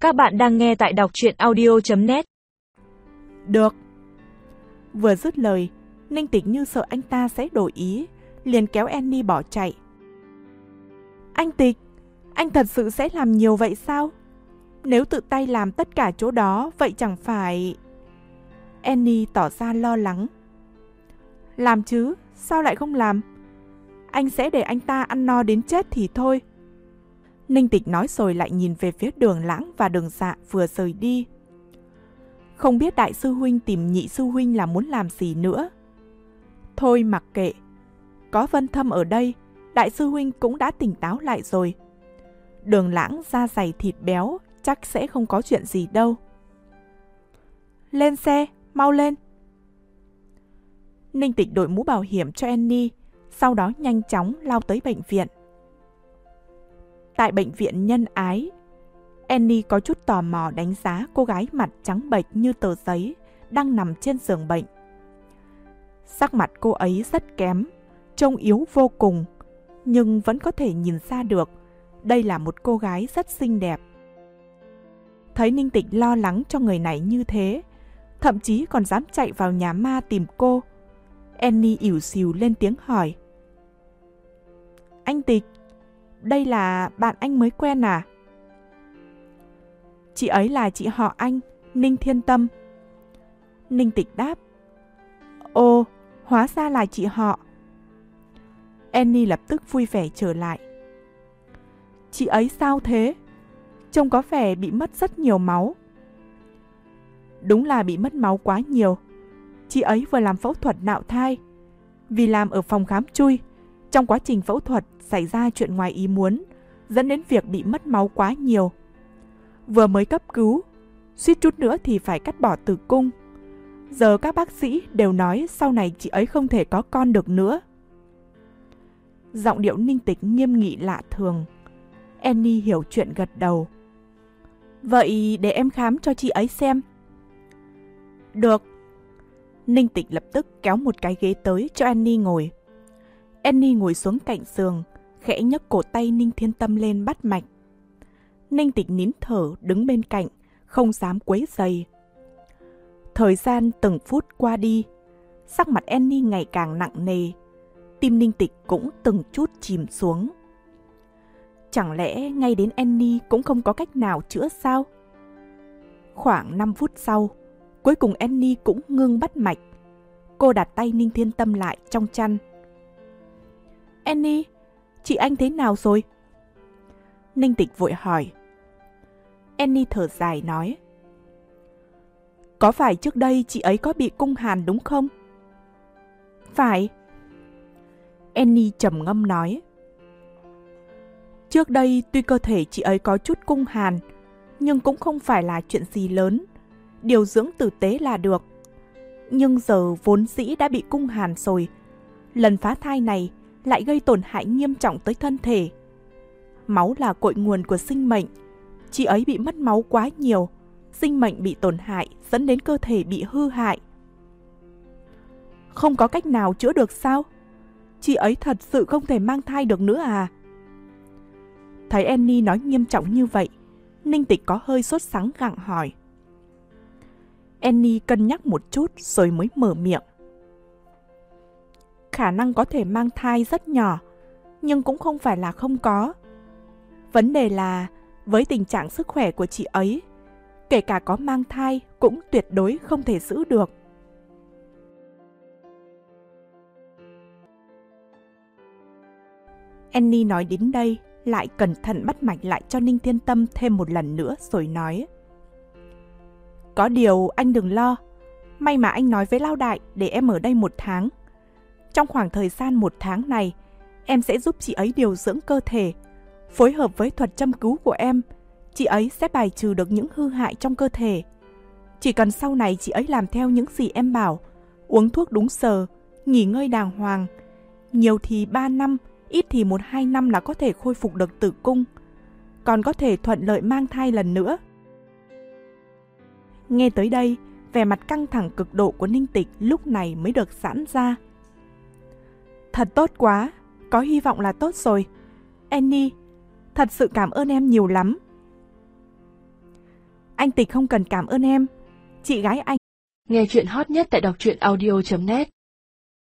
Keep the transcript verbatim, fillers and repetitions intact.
Các bạn đang nghe tại đọc truyện audio chấm net. Được. Vừa dứt lời, Ninh Tịch như sợ anh ta sẽ đổi ý, liền kéo Annie bỏ chạy. Anh Tịch, anh thật sự sẽ làm nhiều vậy sao? Nếu tự tay làm tất cả chỗ đó, vậy chẳng phải... Annie tỏ ra lo lắng. Làm chứ, sao lại không làm? Anh sẽ để anh ta ăn no đến chết thì thôi. Ninh Tịch nói rồi lại nhìn về phía Đường Lãng và Đường Dạ vừa rời đi. Không biết đại sư huynh tìm nhị sư huynh là muốn làm gì nữa. Thôi mặc kệ. Có Vân Thâm ở đây, đại sư huynh cũng đã tỉnh táo lại rồi. Đường Lãng da dày thịt béo, chắc sẽ không có chuyện gì đâu. Lên xe, mau lên. Ninh Tịch đội mũ bảo hiểm cho Annie, sau đó nhanh chóng lao tới bệnh viện. Tại bệnh viện Nhân Ái, Annie có chút tò mò đánh giá cô gái mặt trắng bệch như tờ giấy đang nằm trên giường bệnh. Sắc mặt cô ấy rất kém, trông yếu vô cùng, nhưng vẫn có thể nhìn ra được đây là một cô gái rất xinh đẹp. Thấy Ninh Tịch lo lắng cho người này như thế, thậm chí còn dám chạy vào nhà ma tìm cô, Annie ỉu xìu lên tiếng hỏi. Anh Tịch, đây là bạn anh mới quen à? Chị ấy là chị họ anh, Ninh Thiên Tâm. Ninh Tịch đáp. Ồ, hóa ra là chị họ. Annie lập tức vui vẻ trở lại. Chị ấy sao thế? Trông có vẻ bị mất rất nhiều máu. Đúng là bị mất máu quá nhiều. Chị ấy vừa làm phẫu thuật nạo thai. Vì làm ở phòng khám chui, trong quá trình phẫu thuật xảy ra chuyện ngoài ý muốn, dẫn đến việc bị mất máu quá nhiều. Vừa mới cấp cứu, suýt chút nữa thì phải cắt bỏ tử cung. Giờ các bác sĩ đều nói sau này chị ấy không thể có con được nữa. Giọng điệu Ninh Tịch nghiêm nghị lạ thường. Annie hiểu chuyện gật đầu. Vậy để em khám cho chị ấy xem. Được. Ninh Tịch lập tức kéo một cái ghế tới cho Annie ngồi. Annie ngồi xuống cạnh giường, khẽ nhấc cổ tay Ninh Thiên Tâm lên bắt mạch. Ninh Tịch nín thở đứng bên cạnh, không dám quấy rầy. Thời gian từng phút qua đi, sắc mặt Annie ngày càng nặng nề, tim Ninh Tịch cũng từng chút chìm xuống. Chẳng lẽ ngay đến Annie cũng không có cách nào chữa sao? Khoảng năm phút sau, cuối cùng Annie cũng ngưng bắt mạch. Cô đặt tay Ninh Thiên Tâm lại trong chăn. Annie, chị anh thế nào rồi? Ninh Tịch vội hỏi. Annie thở dài nói. Có phải trước đây chị ấy có bị cung hàn đúng không? Phải. Annie trầm ngâm nói. Trước đây tuy cơ thể chị ấy có chút cung hàn, nhưng cũng không phải là chuyện gì lớn. Điều dưỡng tử tế là được. Nhưng giờ vốn dĩ đã bị cung hàn rồi. Lần phá thai này lại gây tổn hại nghiêm trọng tới thân thể. Máu là cội nguồn của sinh mệnh. Chị ấy bị mất máu quá nhiều, sinh mệnh bị tổn hại dẫn đến cơ thể bị hư hại. Không có cách nào chữa được sao? Chị ấy thật sự không thể mang thai được nữa à? Thấy Annie nói nghiêm trọng như vậy, Ninh Tịch có hơi sốt sắng gặng hỏi. Annie cân nhắc một chút rồi mới mở miệng. Khả năng có thể mang thai rất nhỏ, nhưng cũng không phải là không có. Vấn đề là, với tình trạng sức khỏe của chị ấy, kể cả có mang thai cũng tuyệt đối không thể giữ được. Annie nói đến đây, lại cẩn thận bắt mạch lại cho Ninh Thiên Tâm thêm một lần nữa rồi nói. Có điều anh đừng lo, may mà anh nói với Lao Đại để em ở đây một tháng. Trong khoảng thời gian một tháng này, em sẽ giúp chị ấy điều dưỡng cơ thể. Phối hợp với thuật châm cứu của em, chị ấy sẽ bài trừ được những hư hại trong cơ thể. Chỉ cần sau này chị ấy làm theo những gì em bảo, uống thuốc đúng giờ, nghỉ ngơi đàng hoàng, nhiều thì ba năm, ít thì một hai năm là có thể khôi phục được tử cung, còn có thể thuận lợi mang thai lần nữa. Nghe tới đây, vẻ mặt căng thẳng cực độ của Ninh Tịch lúc này mới được giãn ra. Thật tốt quá, có hy vọng là tốt rồi. Annie, thật sự cảm ơn em nhiều lắm. Anh Tịch không cần cảm ơn em. Chị gái anh. Nghe chuyện hot nhất tại đọc truyện audio chấm net